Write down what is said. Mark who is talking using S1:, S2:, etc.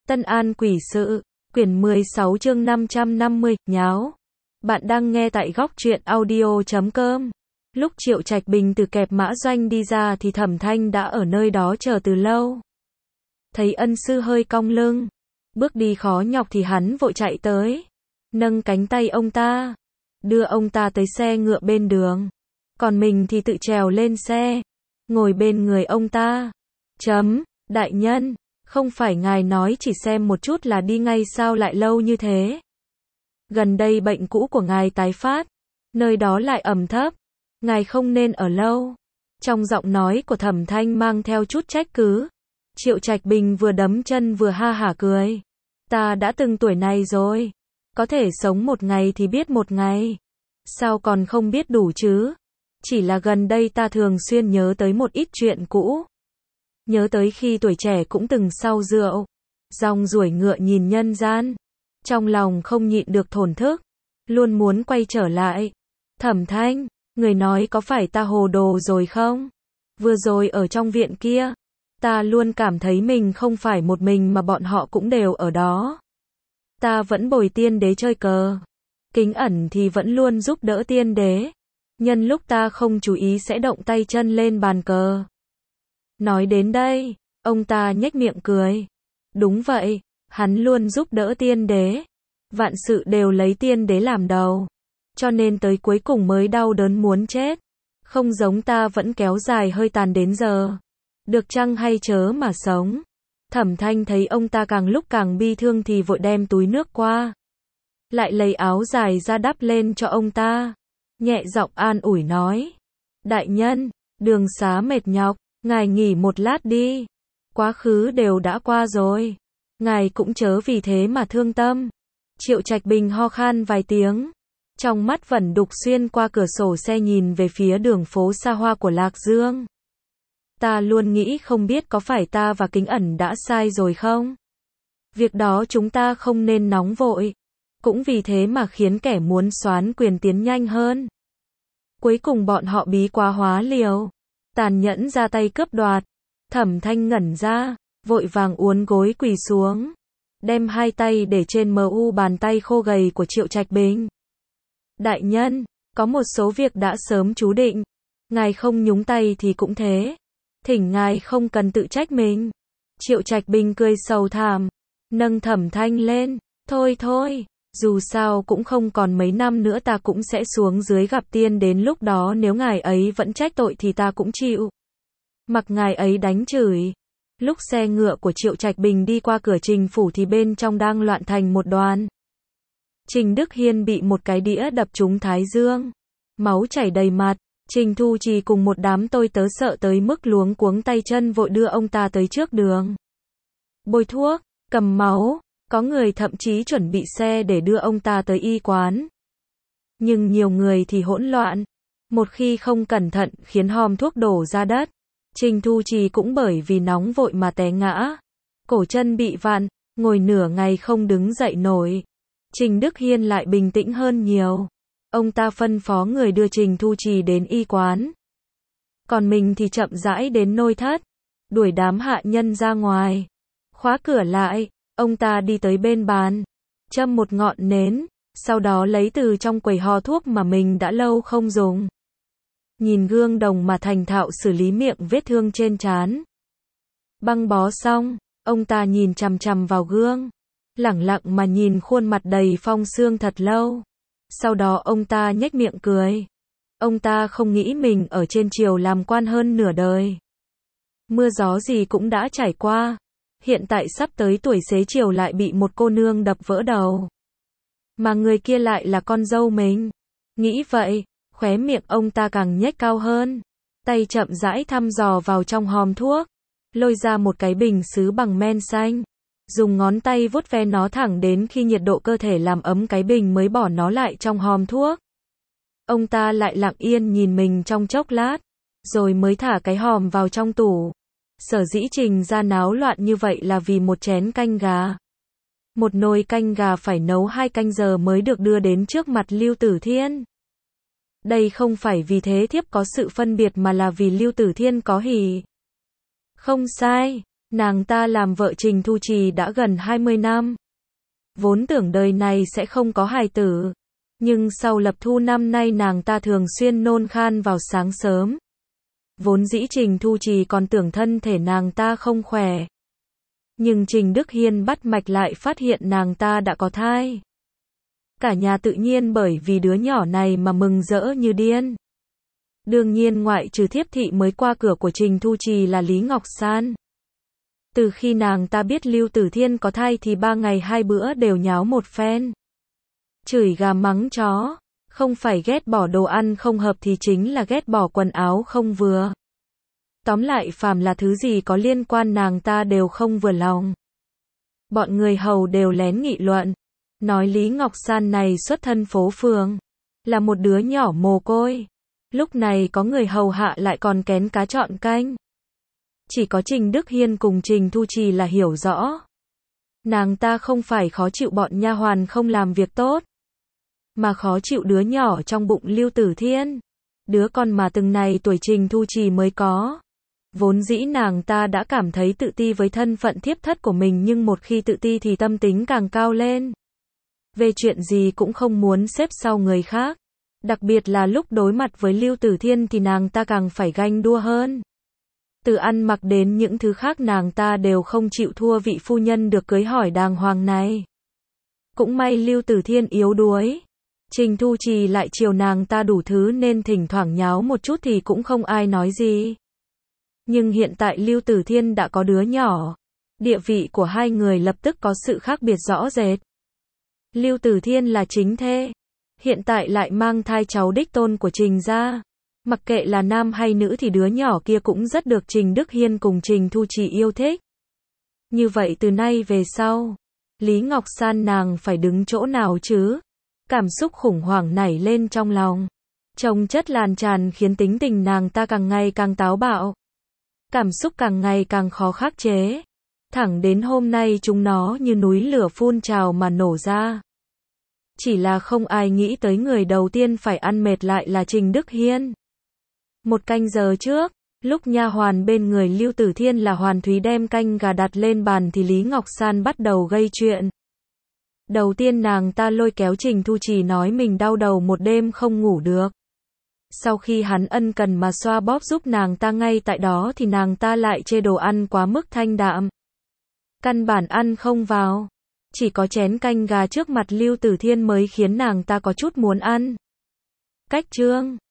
S1: Tân An Quỷ Sự, quyển 16 chương 550, nháo. Bạn đang nghe tại góc truyện audio.com. Lúc Triệu Trạch Bình từ kẹp mã doanh đi ra thì Thẩm Thanh đã ở nơi đó chờ từ lâu. Thấy ân sư hơi cong lưng, bước đi khó nhọc thì hắn vội chạy tới, nâng cánh tay ông ta, đưa ông ta tới xe ngựa bên đường. Còn mình thì tự trèo lên xe, ngồi bên người ông ta. Đại nhân, không phải ngài nói chỉ xem một chút là đi ngay sao lại lâu như thế? Gần đây bệnh cũ của ngài tái phát, nơi đó lại ẩm thấp, ngài không nên ở lâu. Trong giọng nói của Thẩm Thanh mang theo chút trách cứ. Triệu Trạch Bình vừa đấm chân vừa ha hả cười. Ta đã từng tuổi này rồi, có thể sống một ngày thì biết một ngày. Sao còn không biết đủ chứ? Chỉ là gần đây ta thường xuyên nhớ tới một ít chuyện cũ. Nhớ tới khi tuổi trẻ cũng từng say rượu, rong ruổi ngựa nhìn nhân gian. Trong lòng không nhịn được thổn thức, luôn muốn quay trở lại. Thẩm Thanh, người nói có phải ta hồ đồ rồi không? Vừa rồi ở trong viện kia, ta luôn cảm thấy mình không phải một mình mà bọn họ cũng đều ở đó. Ta vẫn bồi tiên đế chơi cờ. Kính ẩn thì vẫn luôn giúp đỡ tiên đế. Nhân lúc ta không chú ý sẽ động tay chân lên bàn cờ. Nói đến đây, ông ta nhếch miệng cười. Đúng vậy, hắn luôn giúp đỡ tiên đế. Vạn sự đều lấy tiên đế làm đầu. Cho nên tới cuối cùng mới đau đớn muốn chết. Không giống ta vẫn kéo dài hơi tàn đến giờ. Được chăng hay chớ mà sống. Thẩm Thanh thấy ông ta càng lúc càng bi thương thì vội đem túi nước qua. Lại lấy áo dài ra đắp lên cho ông ta. Nhẹ giọng an ủi nói. Đại nhân, đường xá mệt nhọc, ngài nghỉ một lát đi. Quá khứ đều đã qua rồi. Ngài cũng chớ vì thế mà thương tâm. Triệu Trạch Bình ho khan vài tiếng. Trong mắt vẫn đục xuyên qua cửa sổ xe nhìn về phía đường phố xa hoa của Lạc Dương. Ta luôn nghĩ không biết có phải ta và Kính Ẩn đã sai rồi không? Việc đó chúng ta không nên nóng vội. Cũng vì thế mà khiến kẻ muốn soán quyền tiến nhanh hơn. Cuối cùng bọn họ bí quá hóa liều. Tàn nhẫn ra tay cướp đoạt. Thẩm Thanh ngẩn ra, vội vàng uốn gối quỳ xuống. Đem hai tay để trên bàn tay khô gầy của Triệu Trạch Bình. Đại nhân, có một số việc đã sớm chú định. Ngài không nhúng tay thì cũng thế. Thỉnh ngài không cần tự trách mình. Triệu Trạch Bình cười sầu thảm, nâng Thẩm Thanh lên. Thôi, dù sao cũng không còn mấy năm nữa ta cũng sẽ xuống dưới gặp tiên, đến lúc đó nếu ngài ấy vẫn trách tội thì ta cũng chịu. Mặc ngài ấy đánh chửi. Lúc xe ngựa của Triệu Trạch Bình đi qua cửa Trình phủ thì bên trong đang loạn thành một đoàn. Trình Đức Hiên bị một cái đĩa đập trúng thái dương, máu chảy đầy mặt. Trình Thu Trì cùng một đám tôi tớ sợ tới mức luống cuống tay chân vội đưa ông ta tới trước đường. Bôi thuốc, cầm máu, có người thậm chí chuẩn bị xe để đưa ông ta tới y quán. Nhưng nhiều người thì hỗn loạn, một khi không cẩn thận khiến hòm thuốc đổ ra đất. Trình Thu Trì cũng bởi vì nóng vội mà té ngã, cổ chân bị vặn, ngồi nửa ngày không đứng dậy nổi. Trình Đức Hiên lại bình tĩnh hơn nhiều. Ông ta phân phó người đưa Trình Thu Trì đến y quán. Còn mình thì chậm rãi đến nội thất, đuổi đám hạ nhân ra ngoài. Khóa cửa lại, ông ta đi tới bên bàn, châm một ngọn nến, sau đó lấy từ trong quầy hò thuốc mà mình đã lâu không dùng. Nhìn gương đồng mà thành thạo xử lý miệng vết thương trên trán. Băng bó xong, ông ta nhìn chằm chằm vào gương, lẳng lặng mà nhìn khuôn mặt đầy phong sương thật lâu. Sau đó ông ta nhếch miệng cười. Ông ta không nghĩ mình ở trên triều làm quan hơn nửa đời. Mưa gió gì cũng đã trải qua. Hiện tại sắp tới tuổi xế chiều lại bị một cô nương đập vỡ đầu. Mà người kia lại là con dâu mình. Nghĩ vậy, khóe miệng ông ta càng nhếch cao hơn. Tay chậm rãi thăm dò vào trong hòm thuốc. Lôi ra một cái bình sứ bằng men xanh. Dùng ngón tay vuốt ve nó thẳng đến khi nhiệt độ cơ thể làm ấm cái bình mới bỏ nó lại trong hòm thuốc. Ông ta lại lặng yên nhìn mình trong chốc lát, rồi mới thả cái hòm vào trong tủ. Sở dĩ Trình ra náo loạn như vậy là vì một chén canh gà. Một nồi canh gà phải nấu 2 canh giờ mới được đưa đến trước mặt Lưu Tử Thiên. Đây không phải vì thế thiếp có sự phân biệt mà là vì Lưu Tử Thiên có hỉ. Không sai. Nàng ta làm vợ Trình Thu Trì đã gần 20 năm. Vốn tưởng đời này sẽ không có hài tử. Nhưng sau lập thu năm nay nàng ta thường xuyên nôn khan vào sáng sớm. Vốn dĩ Trình Thu Trì còn tưởng thân thể nàng ta không khỏe. Nhưng Trình Đức Hiên bắt mạch lại phát hiện nàng ta đã có thai. Cả nhà tự nhiên bởi vì đứa nhỏ này mà mừng rỡ như điên. Đương nhiên ngoại trừ thiếp thị mới qua cửa của Trình Thu Trì là Lý Ngọc San. Từ khi nàng ta biết Lưu Tử Thiên có thai thì 3 ngày 2 bữa đều nháo một phen. Chửi gà mắng chó, không phải ghét bỏ đồ ăn không hợp thì chính là ghét bỏ quần áo không vừa. Tóm lại phàm là thứ gì có liên quan nàng ta đều không vừa lòng. Bọn người hầu đều lén nghị luận, nói Lý Ngọc San này xuất thân phố phường, là một đứa nhỏ mồ côi. Lúc này có người hầu hạ lại còn kén cá chọn canh. Chỉ có Trình Đức Hiên cùng Trình Thu Trì là hiểu rõ. Nàng ta không phải khó chịu bọn nha hoàn không làm việc tốt, mà khó chịu đứa nhỏ trong bụng Lưu Tử Thiên. Đứa con mà từng này tuổi Trình Thu Trì mới có. Vốn dĩ nàng ta đã cảm thấy tự ti với thân phận thiếp thất của mình, nhưng một khi tự ti thì tâm tính càng cao lên. Về chuyện gì cũng không muốn xếp sau người khác. Đặc biệt là lúc đối mặt với Lưu Tử Thiên thì nàng ta càng phải ganh đua hơn. Từ ăn mặc đến những thứ khác nàng ta đều không chịu thua vị phu nhân được cưới hỏi đàng hoàng này. Cũng may Lưu Tử Thiên yếu đuối. Trình Thu Trì lại chiều nàng ta đủ thứ nên thỉnh thoảng nháo một chút thì cũng không ai nói gì. Nhưng hiện tại Lưu Tử Thiên đã có đứa nhỏ. Địa vị của hai người lập tức có sự khác biệt rõ rệt. Lưu Tử Thiên là chính thê. Hiện tại lại mang thai cháu đích tôn của Trình gia. Mặc kệ là nam hay nữ thì đứa nhỏ kia cũng rất được Trình Đức Hiên cùng Trình Thu Trì yêu thích. Như vậy từ nay về sau, Lý Ngọc San nàng phải đứng chỗ nào chứ? Cảm xúc khủng hoảng nảy lên trong lòng. Chồng chất lan tràn khiến tính tình nàng ta càng ngày càng táo bạo. Cảm xúc càng ngày càng khó khắc chế. Thẳng đến hôm nay chúng nó như núi lửa phun trào mà nổ ra. Chỉ là không ai nghĩ tới người đầu tiên phải ăn mệt lại là Trình Đức Hiên. 1 canh giờ trước, lúc nha hoàn bên người Lưu Tử Thiên là Hoàn Thúy đem canh gà đặt lên bàn thì Lý Ngọc San bắt đầu gây chuyện. Đầu tiên nàng ta lôi kéo Trình Thu Trì nói mình đau đầu một đêm không ngủ được. Sau khi hắn ân cần mà xoa bóp giúp nàng ta ngay tại đó thì nàng ta lại chê đồ ăn quá mức thanh đạm. Căn bản ăn không vào. Chỉ có chén canh gà trước mặt Lưu Tử Thiên mới khiến nàng ta có chút muốn ăn. Cách chương